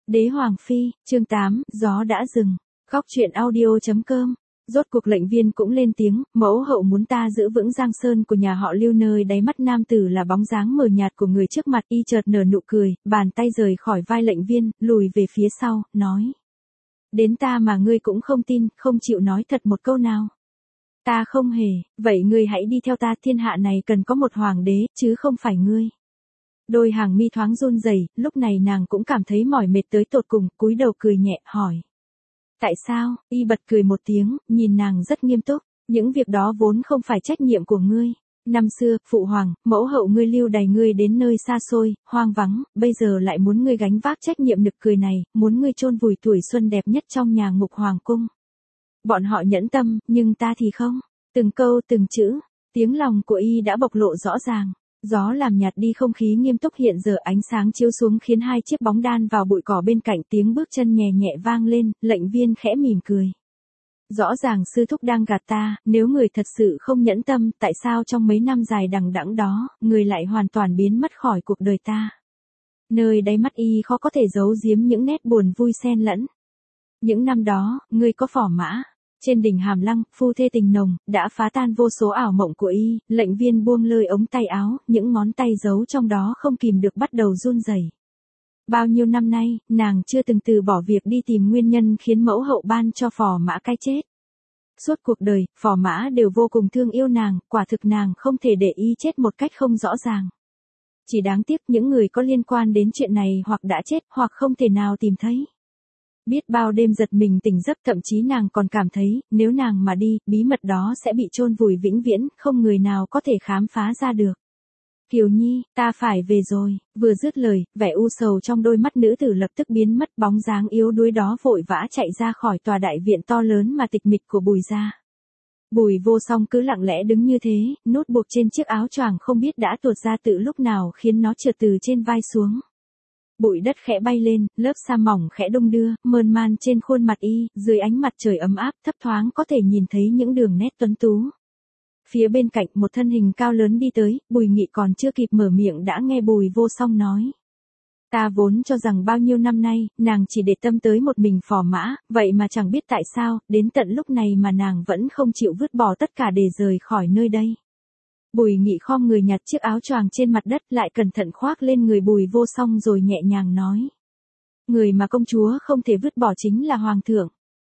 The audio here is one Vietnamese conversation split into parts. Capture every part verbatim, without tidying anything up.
Đế Hoàng Phi, chương tám, gió đã dừng. Góc truyện audio.com. Rốt cuộc lệnh viên cũng lên tiếng, mẫu hậu muốn ta giữ vững giang sơn của nhà họ Lưu. Nơi đáy mắt nam tử là bóng dáng mờ nhạt của người trước mặt, y chợt nở nụ cười, bàn tay rời khỏi vai lệnh viên, lùi về phía sau, nói. Đến ta mà ngươi cũng không tin, không chịu nói thật một câu nào. Ta không hề, vậy ngươi hãy đi theo ta, thiên hạ này cần có một hoàng đế, chứ không phải ngươi. Đôi hàng mi thoáng run rẩy, lúc này nàng cũng cảm thấy mỏi mệt tới tột cùng, cúi đầu cười nhẹ, hỏi. Tại sao? Y bật cười một tiếng, nhìn nàng rất nghiêm túc, những việc đó vốn không phải trách nhiệm của ngươi. Năm xưa, phụ hoàng, mẫu hậu ngươi lưu đày ngươi đến nơi xa xôi, hoang vắng, bây giờ lại muốn ngươi gánh vác trách nhiệm nực cười này, muốn ngươi chôn vùi tuổi xuân đẹp nhất trong nhà ngục hoàng cung. Bọn họ nhẫn tâm, nhưng ta thì không. Từng câu từng chữ, tiếng lòng của y đã bộc lộ rõ ràng. Gió làm nhạt đi không khí nghiêm túc, hiện giờ ánh sáng chiếu xuống khiến hai chiếc bóng đan vào bụi cỏ bên cạnh, tiếng bước chân nhẹ nhẹ vang lên, lệnh viên khẽ mỉm cười. Rõ ràng sư thúc đang gạt ta, nếu người thật sự không nhẫn tâm, tại sao trong mấy năm dài đằng đẵng đó, người lại hoàn toàn biến mất khỏi cuộc đời ta. Nơi đáy mắt y khó có thể giấu giếm những nét buồn vui xen lẫn. Những năm đó, ngươi có phò mã. Trên đỉnh Hàm Lăng, phu thê tình nồng, đã phá tan vô số ảo mộng của y, lệnh viên buông lơi ống tay áo, những ngón tay giấu trong đó không kìm được bắt đầu run rẩy. Bao nhiêu năm nay, nàng chưa từng từ bỏ việc đi tìm nguyên nhân khiến mẫu hậu ban cho phò mã cái chết. Suốt cuộc đời, phò mã đều vô cùng thương yêu nàng, quả thực nàng không thể để y chết một cách không rõ ràng. Chỉ đáng tiếc những người có liên quan đến chuyện này hoặc đã chết hoặc không thể nào tìm thấy. Biết bao đêm giật mình tỉnh giấc, thậm chí nàng còn cảm thấy, nếu nàng mà đi, bí mật đó sẽ bị chôn vùi vĩnh viễn, không người nào có thể khám phá ra được. Kiều Nhi, ta phải về rồi. Vừa dứt lời, vẻ u sầu trong đôi mắt nữ tử lập tức biến mất, bóng dáng yếu đuối đó vội vã chạy ra khỏi tòa đại viện to lớn mà tịch mịch của Bùi gia. Bùi Vô Song cứ lặng lẽ đứng như thế, nút buộc trên chiếc áo choàng không biết đã tuột ra từ lúc nào khiến nó trượt từ trên vai xuống. Bụi đất khẽ bay lên, lớp sa mỏng khẽ đung đưa, mơn man trên khuôn mặt y, dưới ánh mặt trời ấm áp, thấp thoáng có thể nhìn thấy những đường nét tuấn tú. Phía bên cạnh, một thân hình cao lớn đi tới, Bùi Nghị còn chưa kịp mở miệng đã nghe Bùi Vô Song nói. Ta vốn cho rằng bao nhiêu năm nay, nàng chỉ để tâm tới một mình phò mã, vậy mà chẳng biết tại sao, đến tận lúc này mà nàng vẫn không chịu vứt bỏ tất cả để rời khỏi nơi đây. Bùi Nghị khom người nhặt chiếc áo choàng trên mặt đất lại cẩn thận khoác lên người Bùi Vô Song rồi nhẹ nhàng nói. Người mà công chúa không thể vứt bỏ chính là hoàng thượng.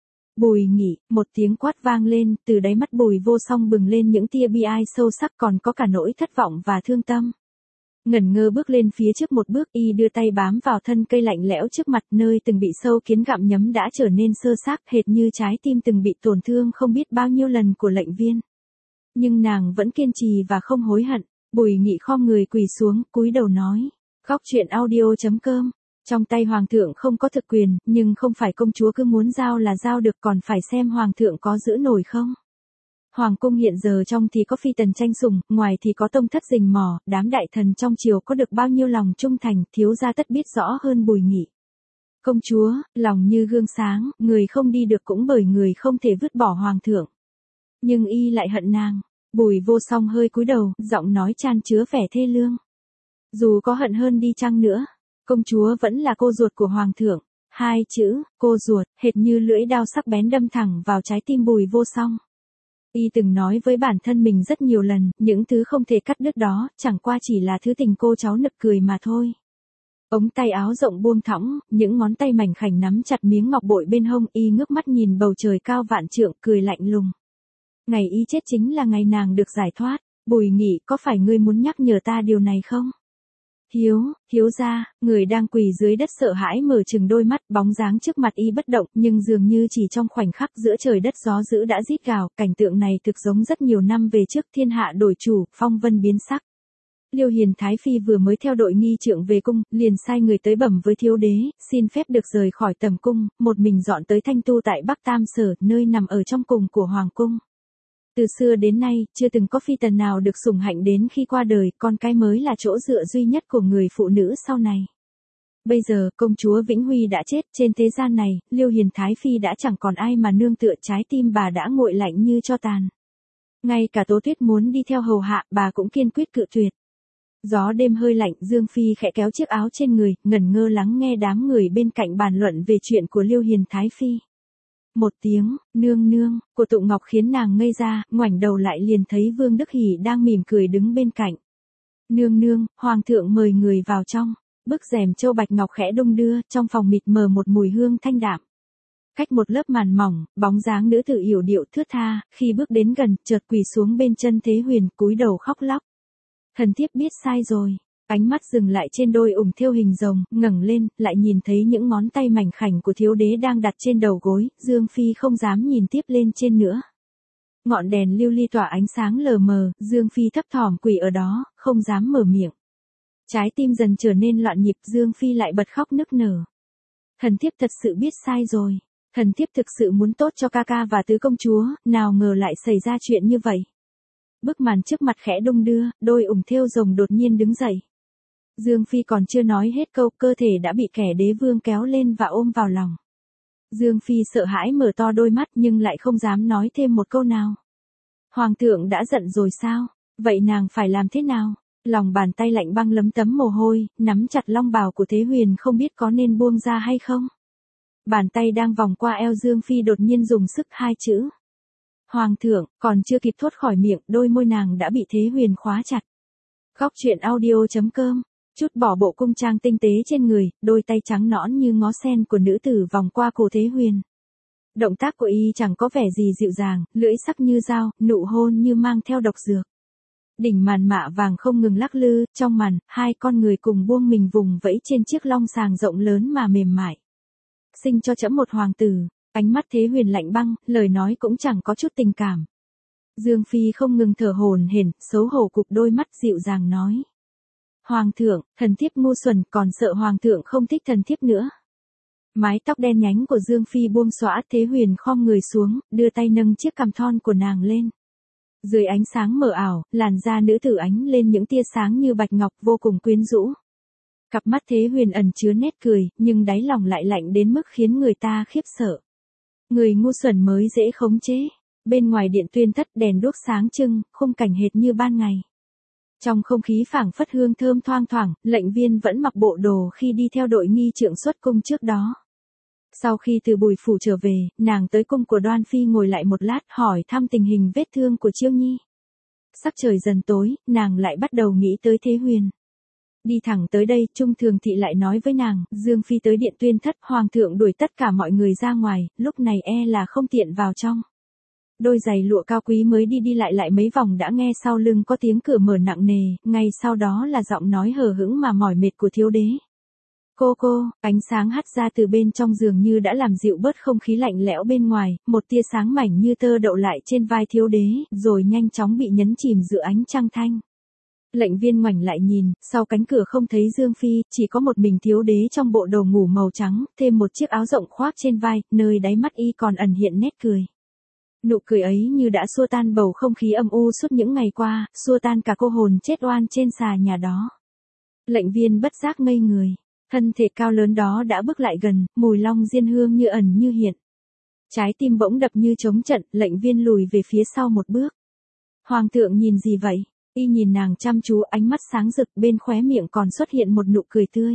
Bùi Nghị, một tiếng quát vang lên, từ đáy mắt Bùi Vô Song bừng lên những tia bi ai sâu sắc, còn có cả nỗi thất vọng và thương tâm. Ngẩn ngơ bước lên phía trước một bước, y đưa tay bám vào thân cây lạnh lẽo trước mặt, nơi từng bị sâu kiến gặm nhấm đã trở nên xơ xác, hệt như trái tim từng bị tổn thương không biết bao nhiêu lần của lệnh viên. Nhưng nàng vẫn kiên trì và không hối hận. Bùi Nghị khom người quỳ xuống, cúi đầu nói. Góc truyện audio.com. Trong tay hoàng thượng không có thực quyền, nhưng không phải công chúa cứ muốn giao là giao được, còn phải xem hoàng thượng có giữ nổi không. Hoàng cung hiện giờ trong thì có phi tần tranh sủng, ngoài thì có tông thất rình mò, đám đại thần trong triều có được bao nhiêu lòng trung thành, thiếu gia tất biết rõ hơn Bùi Nghị. Công chúa, lòng như gương sáng, người không đi được cũng bởi người không thể vứt bỏ hoàng thượng. Nhưng y lại hận nàng. Bùi Vô Song hơi cúi đầu, giọng nói chan chứa vẻ thê lương. Dù có hận hơn đi chăng nữa, công chúa vẫn là cô ruột của hoàng thượng. Hai chữ, cô ruột, hệt như lưỡi dao sắc bén đâm thẳng vào trái tim Bùi Vô Song. Y từng nói với bản thân mình rất nhiều lần, những thứ không thể cắt đứt đó, chẳng qua chỉ là thứ tình cô cháu nực cười mà thôi. Ống tay áo rộng buông thõng, những ngón tay mảnh khảnh nắm chặt miếng ngọc bội bên hông, y ngước mắt nhìn bầu trời cao vạn trượng, cười lạnh lùng. Ngày y chết chính là ngày nàng được giải thoát. Bùi Nghị, có phải ngươi muốn nhắc nhở ta điều này không? Hiếu, thiếu gia, người đang quỳ dưới đất sợ hãi mở trừng đôi mắt, bóng dáng trước mặt y bất động, nhưng dường như chỉ trong khoảnh khắc giữa trời đất gió dữ đã rít gào, cảnh tượng này thực giống rất nhiều năm về trước, thiên hạ đổi chủ, phong vân biến sắc. Liêu Hiền Thái Phi vừa mới theo đội nghi trượng về cung, liền sai người tới bẩm với thiếu đế, xin phép được rời khỏi tầm cung, một mình dọn tới Thanh Tu tại Bắc Tam Sở, nơi nằm ở trong cùng của hoàng cung. Từ xưa đến nay, chưa từng có phi tần nào được sủng hạnh đến khi qua đời, con cái mới là chỗ dựa duy nhất của người phụ nữ sau này. Bây giờ, công chúa Vĩnh Huy đã chết, trên thế gian này, Liêu Hiền Thái Phi đã chẳng còn ai mà nương tựa, trái tim bà đã nguội lạnh như tro tàn. Ngay cả Tố Tuyết muốn đi theo hầu hạ, bà cũng kiên quyết cự tuyệt. Gió đêm hơi lạnh, Dương Phi khẽ kéo chiếc áo trên người, ngẩn ngơ lắng nghe đám người bên cạnh bàn luận về chuyện của Liêu Hiền Thái Phi. Một tiếng, nương nương, của Tụng Ngọc khiến nàng ngây ra, ngoảnh đầu lại liền thấy Vương Đức Hỷ đang mỉm cười đứng bên cạnh. Nương nương, Hoàng thượng mời người vào trong. Bức rèm châu bạch ngọc khẽ đung đưa, trong phòng mịt mờ một mùi hương thanh đạm. Cách một lớp màn mỏng, bóng dáng nữ tử yểu điệu thướt tha, khi bước đến gần, chợt quỳ xuống bên chân Thế Huyền, cúi đầu khóc lóc. Thần thiếp biết sai rồi. Ánh mắt dừng lại trên đôi ủng thêu hình rồng, ngẩng lên, lại nhìn thấy những ngón tay mảnh khảnh của thiếu đế đang đặt trên đầu gối, Dương Phi không dám nhìn tiếp lên trên nữa. Ngọn đèn lưu ly tỏa ánh sáng lờ mờ, Dương Phi thấp thỏm quỳ ở đó, không dám mở miệng. Trái tim dần trở nên loạn nhịp, Dương Phi lại bật khóc nức nở. Thần thiếp thật sự biết sai rồi. Thần thiếp thực sự muốn tốt cho ca ca và tứ công chúa, nào ngờ lại xảy ra chuyện như vậy. Bức màn trước mặt khẽ đung đưa, đôi ủng thêu rồng đột nhiên đứng dậy. Dương Phi còn chưa nói hết câu, cơ thể đã bị kẻ đế vương kéo lên và ôm vào lòng. Dương Phi sợ hãi mở to đôi mắt nhưng lại không dám nói thêm một câu nào. Hoàng thượng đã giận rồi sao? Vậy nàng phải làm thế nào? Lòng bàn tay lạnh băng lấm tấm mồ hôi, nắm chặt long bào của Thế Huyền không biết có nên buông ra hay không. Bàn tay đang vòng qua eo Dương Phi đột nhiên dùng sức hai chữ. Hoàng thượng, còn chưa kịp thốt khỏi miệng, đôi môi nàng đã bị Thế Huyền khóa chặt. Góc truyện audio chấm com, chút bỏ bộ cung trang tinh tế trên người, đôi tay trắng nõn như ngó sen của nữ tử vòng qua cổ Thế Huyền. Động tác của y chẳng có vẻ gì dịu dàng, lưỡi sắc như dao, nụ hôn như mang theo độc dược. Đỉnh màn mạ vàng không ngừng lắc lư, trong màn, hai con người cùng buông mình vùng vẫy trên chiếc long sàng rộng lớn mà mềm mại. Sinh cho trẫm một hoàng tử, ánh mắt Thế Huyền lạnh băng, lời nói cũng chẳng có chút tình cảm. Dương Phi không ngừng thở hổn hển, xấu hổ cụp đôi mắt dịu dàng nói. Hoàng thượng, thần thiếp ngu xuẩn, còn sợ hoàng thượng không thích thần thiếp nữa. Mái tóc đen nhánh của Dương Phi buông xõa, Thế Huyền khom người xuống, đưa tay nâng chiếc cằm thon của nàng lên. Dưới ánh sáng mờ ảo, làn da nữ tử ánh lên những tia sáng như bạch ngọc vô cùng quyến rũ. Cặp mắt Thế Huyền ẩn chứa nét cười, nhưng đáy lòng lại lạnh đến mức khiến người ta khiếp sợ. Người ngu xuẩn mới dễ khống chế. Bên ngoài điện tuyên thất đèn đuốc sáng trưng, khung cảnh hệt như ban ngày. Trong không khí phảng phất hương thơm thoang thoảng, lệnh viên vẫn mặc bộ đồ khi đi theo đội nghi trượng xuất cung trước đó. Sau khi từ Bùi phủ trở về, nàng tới cung của Đoan Phi ngồi lại một lát hỏi thăm tình hình vết thương của Chiêu Nhi. Sắc trời dần tối, nàng lại bắt đầu nghĩ tới Thế Huyền. Đi thẳng tới đây, Trung Thường Thị lại nói với nàng, Dương Phi tới điện tuyên thất, hoàng thượng đuổi tất cả mọi người ra ngoài, lúc này e là không tiện vào trong. Đôi giày lụa cao quý mới đi đi lại lại mấy vòng đã nghe sau lưng có tiếng cửa mở nặng nề, ngay sau đó là giọng nói hờ hững mà mỏi mệt của thiếu đế. Cô cô, ánh sáng hắt ra từ bên trong giường như đã làm dịu bớt không khí lạnh lẽo bên ngoài, một tia sáng mảnh như tơ đậu lại trên vai thiếu đế, rồi nhanh chóng bị nhấn chìm giữa ánh trăng thanh. Lệnh viên ngoảnh lại nhìn, sau cánh cửa không thấy Dương Phi, chỉ có một mình thiếu đế trong bộ đồ ngủ màu trắng, thêm một chiếc áo rộng khoác trên vai, nơi đáy mắt y còn ẩn hiện nét cười. Nụ cười ấy như đã xua tan bầu không khí âm u suốt những ngày qua, xua tan cả cô hồn chết oan trên xà nhà đó. Lệnh viên bất giác ngây người, thân thể cao lớn đó đã bước lại gần, mùi long diên hương như ẩn như hiện. Trái tim bỗng đập như trống trận, lệnh viên lùi về phía sau một bước. Hoàng thượng nhìn gì vậy? Y nhìn nàng chăm chú, ánh mắt sáng rực, bên khóe miệng còn xuất hiện một nụ cười tươi.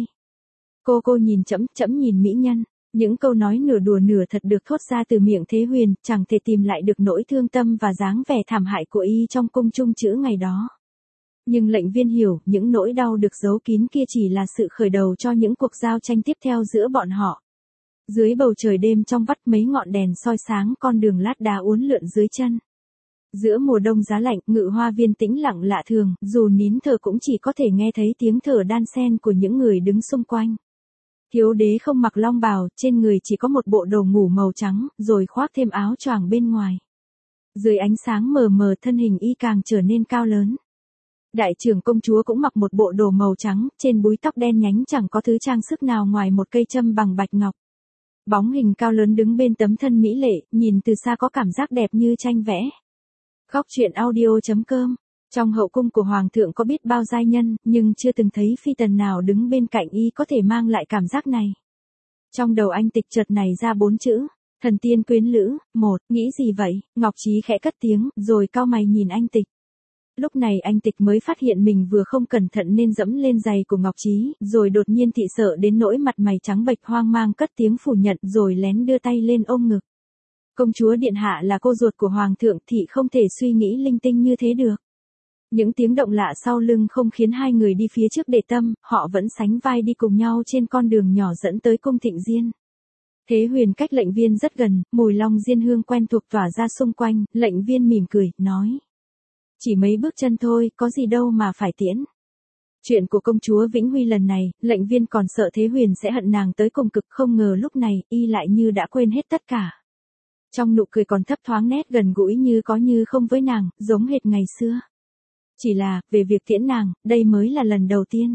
Cô cô nhìn trẫm, trẫm nhìn mỹ nhân. Những câu nói nửa đùa nửa thật được thốt ra từ miệng Thế Huyền, chẳng thể tìm lại được nỗi thương tâm và dáng vẻ thảm hại của y trong cung chung chữ ngày đó. Nhưng lệnh viên hiểu, những nỗi đau được giấu kín kia chỉ là sự khởi đầu cho những cuộc giao tranh tiếp theo giữa bọn họ. Dưới bầu trời đêm trong vắt mấy ngọn đèn soi sáng con đường lát đá uốn lượn dưới chân. Giữa mùa đông giá lạnh, Ngự Hoa Viên tĩnh lặng lạ thường, dù nín thở cũng chỉ có thể nghe thấy tiếng thở đan xen của những người đứng xung quanh. Thiếu đế không mặc long bào, trên người chỉ có một bộ đồ ngủ màu trắng, rồi khoác thêm áo choàng bên ngoài. Dưới ánh sáng mờ mờ thân hình y càng trở nên cao lớn. Đại trưởng công chúa cũng mặc một bộ đồ màu trắng, trên búi tóc đen nhánh chẳng có thứ trang sức nào ngoài một cây châm bằng bạch ngọc. Bóng hình cao lớn đứng bên tấm thân mỹ lệ, nhìn từ xa có cảm giác đẹp như tranh vẽ. Góc truyện audio chấm com. Trong hậu cung của hoàng thượng có biết bao giai nhân, nhưng chưa từng thấy phi tần nào đứng bên cạnh y có thể mang lại cảm giác này. Trong đầu anh Tịch chợt này ra bốn chữ, thần tiên quyến lữ. Một, nghĩ gì vậy? Ngọc Trí khẽ cất tiếng, rồi cau mày nhìn anh Tịch. Lúc này anh Tịch mới phát hiện mình vừa không cẩn thận nên dẫm lên giày của Ngọc Trí, rồi đột nhiên thị sợ đến nỗi mặt mày trắng bệch hoang mang cất tiếng phủ nhận rồi lén đưa tay lên ôm ngực. Công chúa điện hạ là cô ruột của hoàng thượng, thị không thể suy nghĩ linh tinh như thế được. Những tiếng động lạ sau lưng không khiến hai người đi phía trước để tâm, họ vẫn sánh vai đi cùng nhau trên con đường nhỏ dẫn tới cung Thịnh Diên. Thế Huyền cách Lệnh Viên rất gần, mùi long diên hương quen thuộc tỏa ra xung quanh, Lệnh Viên mỉm cười, nói. Chỉ mấy bước chân thôi, có gì đâu mà phải tiễn. Chuyện của công chúa Vĩnh Huy lần này, Lệnh Viên còn sợ Thế Huyền sẽ hận nàng tới cùng cực, không ngờ lúc này, y lại như đã quên hết tất cả. Trong nụ cười còn thấp thoáng nét gần gũi như có như không với nàng, giống hệt ngày xưa. Chỉ là, về việc tiễn nàng, đây mới là lần đầu tiên.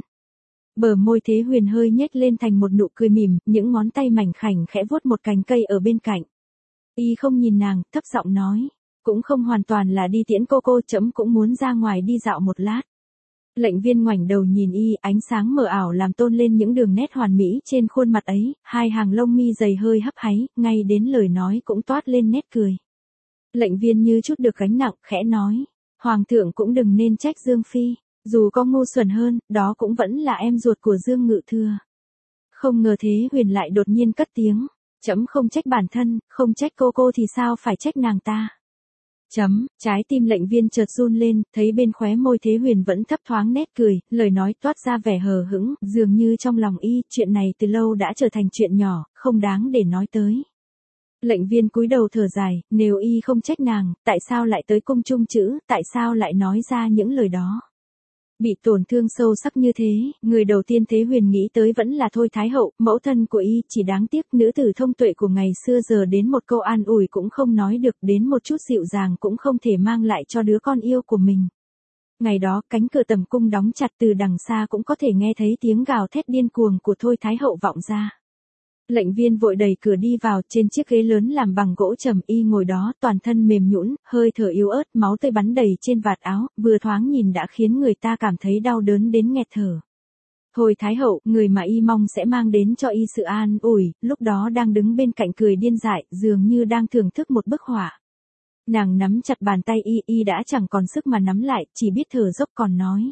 Bờ môi Thế Huyền hơi nhếch lên thành một nụ cười mỉm, những ngón tay mảnh khảnh khẽ vuốt một cành cây ở bên cạnh. Y không nhìn nàng, thấp giọng nói. Cũng không hoàn toàn là đi tiễn cô cô, trẫm cũng muốn ra ngoài đi dạo một lát. Lệnh Viên ngoảnh đầu nhìn y, ánh sáng mờ ảo làm tôn lên những đường nét hoàn mỹ trên khuôn mặt ấy, hai hàng lông mi dày hơi hấp háy, ngay đến lời nói cũng toát lên nét cười. Lệnh Viên như chút được gánh nặng, khẽ nói. Hoàng thượng cũng đừng nên trách Dương Phi, dù có ngu xuẩn hơn, đó cũng vẫn là em ruột của Dương Ngự Thừa. Không ngờ Thế Huyền lại đột nhiên cất tiếng, trẫm không trách bản thân, không trách cô cô thì sao phải trách nàng ta. Chấm, trái tim Lệnh Viên chợt run lên, thấy bên khóe môi Thế Huyền vẫn thấp thoáng nét cười, lời nói toát ra vẻ hờ hững, dường như trong lòng y, chuyện này từ lâu đã trở thành chuyện nhỏ, không đáng để nói tới. Lệnh Viên cúi đầu thở dài, nếu y không trách nàng, tại sao lại tới cung chung chữ, tại sao lại nói ra những lời đó. Bị tổn thương sâu sắc như thế, người đầu tiên Thế Huyền nghĩ tới vẫn là Thôi Thái Hậu, mẫu thân của y, chỉ đáng tiếc nữ tử thông tuệ của ngày xưa giờ đến một câu an ủi cũng không nói được, đến một chút dịu dàng cũng không thể mang lại cho đứa con yêu của mình. Ngày đó, cánh cửa tầm cung đóng chặt, từ đằng xa cũng có thể nghe thấy tiếng gào thét điên cuồng của Thôi Thái Hậu vọng ra. Lệnh Viên vội đẩy cửa đi vào, trên chiếc ghế lớn làm bằng gỗ trầm y ngồi đó, toàn thân mềm nhũn, hơi thở yếu ớt, máu tươi bắn đầy trên vạt áo, vừa thoáng nhìn đã khiến người ta cảm thấy đau đớn đến nghẹt thở. Thôi Thái Hậu, người mà y mong sẽ mang đến cho y sự an ủi, lúc đó đang đứng bên cạnh cười điên dại, dường như đang thưởng thức một bức họa. Nàng nắm chặt bàn tay y, y đã chẳng còn sức mà nắm lại, chỉ biết thở dốc còn nói.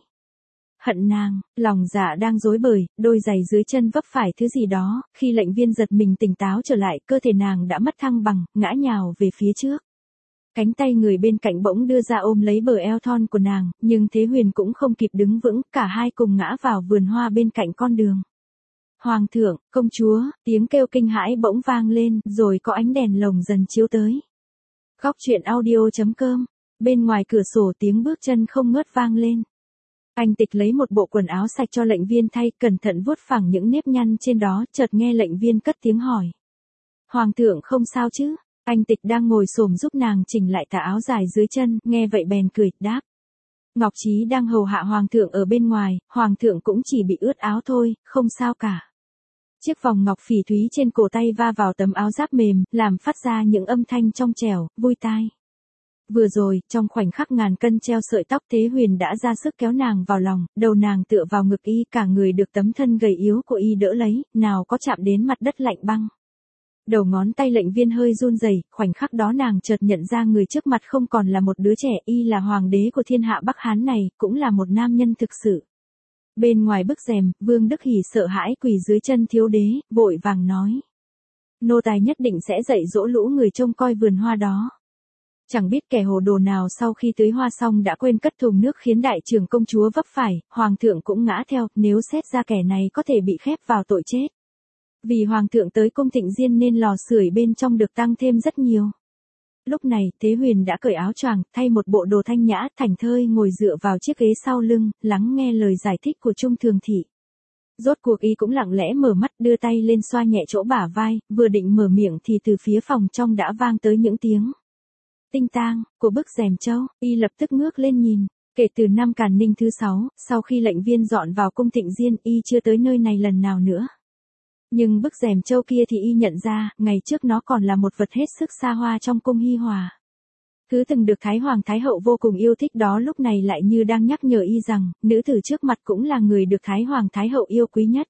Hận nàng, lòng dạ đang rối bời, đôi giày dưới chân vấp phải thứ gì đó, khi Lệnh Viên giật mình tỉnh táo trở lại, cơ thể nàng đã mất thăng bằng, ngã nhào về phía trước. Cánh tay người bên cạnh bỗng đưa ra ôm lấy bờ eo thon của nàng, nhưng Thế Huyền cũng không kịp đứng vững, cả hai cùng ngã vào vườn hoa bên cạnh con đường. Hoàng thượng, công chúa, tiếng kêu kinh hãi bỗng vang lên, rồi có ánh đèn lồng dần chiếu tới. Góc truyện audio chấm com, bên ngoài cửa sổ tiếng bước chân không ngớt vang lên. Anh Tịch lấy một bộ quần áo sạch cho Lệnh Viên thay, cẩn thận vuốt phẳng những nếp nhăn trên đó, chợt nghe Lệnh Viên cất tiếng hỏi. Hoàng thượng không sao chứ? Anh Tịch đang ngồi xổm giúp nàng chỉnh lại tà áo dài dưới chân, nghe vậy bèn cười, đáp. Ngọc Trí đang hầu hạ Hoàng thượng ở bên ngoài, Hoàng thượng cũng chỉ bị ướt áo thôi, không sao cả. Chiếc vòng ngọc phỉ thúy trên cổ tay va vào tấm áo giáp mềm, làm phát ra những âm thanh trong trẻo, vui tai. Vừa rồi, trong khoảnh khắc ngàn cân treo sợi tóc, Thế Huyền đã ra sức kéo nàng vào lòng, đầu nàng tựa vào ngực y, cả người được tấm thân gầy yếu của y đỡ lấy, nào có chạm đến mặt đất lạnh băng. Đầu ngón tay Lệnh Viên hơi run rẩy, khoảnh khắc đó nàng chợt nhận ra người trước mặt không còn là một đứa trẻ, y là hoàng đế của thiên hạ Bắc Hán này, cũng là một nam nhân thực sự. Bên ngoài bức rèm, Vương Đức Hỉ sợ hãi quỳ dưới chân thiếu đế, vội vàng nói. Nô tài nhất định sẽ dạy dỗ lũ người trông coi vườn hoa đó. Chẳng biết kẻ hồ đồ nào sau khi tưới hoa xong đã quên cất thùng nước khiến đại trưởng công chúa vấp phải, hoàng thượng cũng ngã theo, nếu xét ra kẻ này có thể bị khép vào tội chết. Vì hoàng thượng tới cung Thịnh Diên nên lò sưởi bên trong được tăng thêm rất nhiều. Lúc này, Thế Huyền đã cởi áo choàng, thay một bộ đồ thanh nhã, thảnh thơi ngồi dựa vào chiếc ghế sau lưng, lắng nghe lời giải thích của Trung Thường Thị. Rốt cuộc y cũng lặng lẽ mở mắt, đưa tay lên xoa nhẹ chỗ bả vai, vừa định mở miệng thì từ phía phòng trong đã vang tới những tiếng tinh tang của bức rèm châu, y lập tức ngước lên nhìn. Kể từ năm Càn Ninh thứ sáu, sau khi Lệnh Viên dọn vào cung Thịnh Diên, y chưa tới nơi này lần nào nữa. Nhưng bức rèm châu kia thì y nhận ra, ngày trước nó còn là một vật hết sức xa hoa trong cung Hi Hòa. Thứ từng được Thái Hoàng Thái Hậu vô cùng yêu thích đó lúc này lại như đang nhắc nhở y rằng, nữ tử trước mặt cũng là người được Thái Hoàng Thái Hậu yêu quý nhất.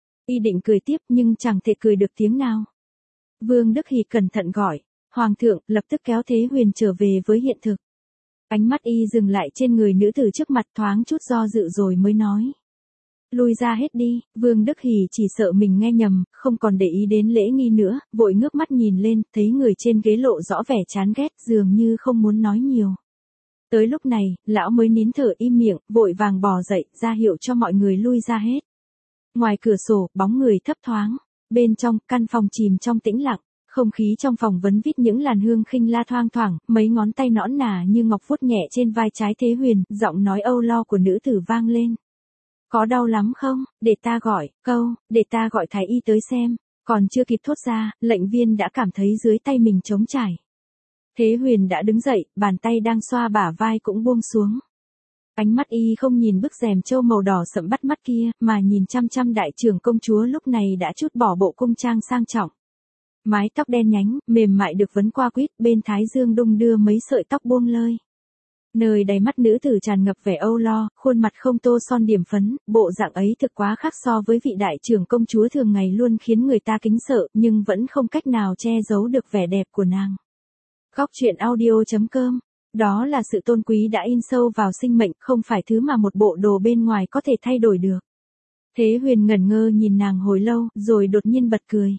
Y định cười tiếp nhưng chẳng thể cười được tiếng nào. Vương Đức Hỉ cẩn thận gọi. Hoàng thượng lập tức kéo Thế Huyền trở về với hiện thực. Ánh mắt y dừng lại trên người nữ tử trước mặt thoáng chút do dự rồi mới nói. Lui ra hết đi, Vương Đức Hỷ chỉ sợ mình nghe nhầm, không còn để ý đến lễ nghi nữa, vội ngước mắt nhìn lên, thấy người trên ghế lộ rõ vẻ chán ghét dường như không muốn nói nhiều. Tới lúc này, lão mới nín thở im miệng, vội vàng bò dậy, ra hiệu cho mọi người lui ra hết. Ngoài cửa sổ, bóng người thấp thoáng. Bên trong, căn phòng chìm trong tĩnh lặng. Không khí trong phòng vấn vít những làn hương khinh la thoang thoảng, mấy ngón tay nõn nà như ngọc vuốt nhẹ trên vai trái Thế Huyền, giọng nói âu lo của nữ tử vang lên. Có đau lắm không, để ta gọi, câu, để ta gọi thái y tới xem. Còn chưa kịp thốt ra, lệnh viên đã cảm thấy dưới tay mình trống trải. Thế Huyền đã đứng dậy, bàn tay đang xoa bả vai cũng buông xuống. Ánh mắt y không nhìn bức rèm châu màu đỏ sẫm bắt mắt kia, mà nhìn chăm chăm đại trưởng công chúa lúc này đã trút bỏ bộ cung trang sang trọng. Mái tóc đen nhánh, mềm mại được vấn qua quýt, bên thái dương đung đưa mấy sợi tóc buông lơi. Nơi đáy mắt nữ tử tràn ngập vẻ âu lo, khuôn mặt không tô son điểm phấn, bộ dạng ấy thực quá khác so với vị đại trưởng công chúa thường ngày luôn khiến người ta kính sợ, nhưng vẫn không cách nào che giấu được vẻ đẹp của nàng. Góc truyện audio chấm com. Đó là sự tôn quý đã in sâu vào sinh mệnh, không phải thứ mà một bộ đồ bên ngoài có thể thay đổi được. Thế Huyền ngẩn ngơ nhìn nàng hồi lâu, rồi đột nhiên bật cười.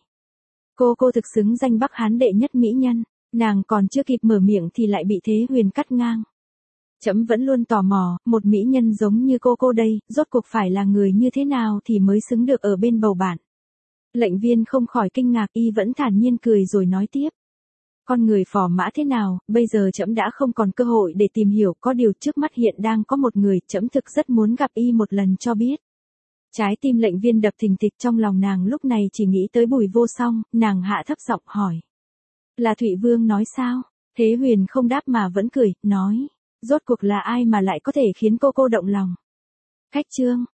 Cô cô thực xứng danh Bắc Hán đệ nhất mỹ nhân, nàng còn chưa kịp mở miệng thì lại bị Thế Huyền cắt ngang. Trẫm vẫn luôn tò mò, một mỹ nhân giống như cô cô đây, rốt cuộc phải là người như thế nào thì mới xứng được ở bên bầu bạn. Lệnh viên không khỏi kinh ngạc, y vẫn thản nhiên cười rồi nói tiếp. Con người phò mã thế nào, bây giờ trẫm đã không còn cơ hội để tìm hiểu, có điều trước mắt hiện đang có một người, trẫm thực rất muốn gặp y một lần cho biết. Trái tim lệnh viên đập thình thịch, trong lòng nàng lúc này chỉ nghĩ tới Bùi Vô Song, nàng hạ thấp giọng hỏi. Là Thụy Vương nói sao? Thế Huyền không đáp mà vẫn cười, nói. Rốt cuộc là ai mà lại có thể khiến cô cô động lòng? Khách chương.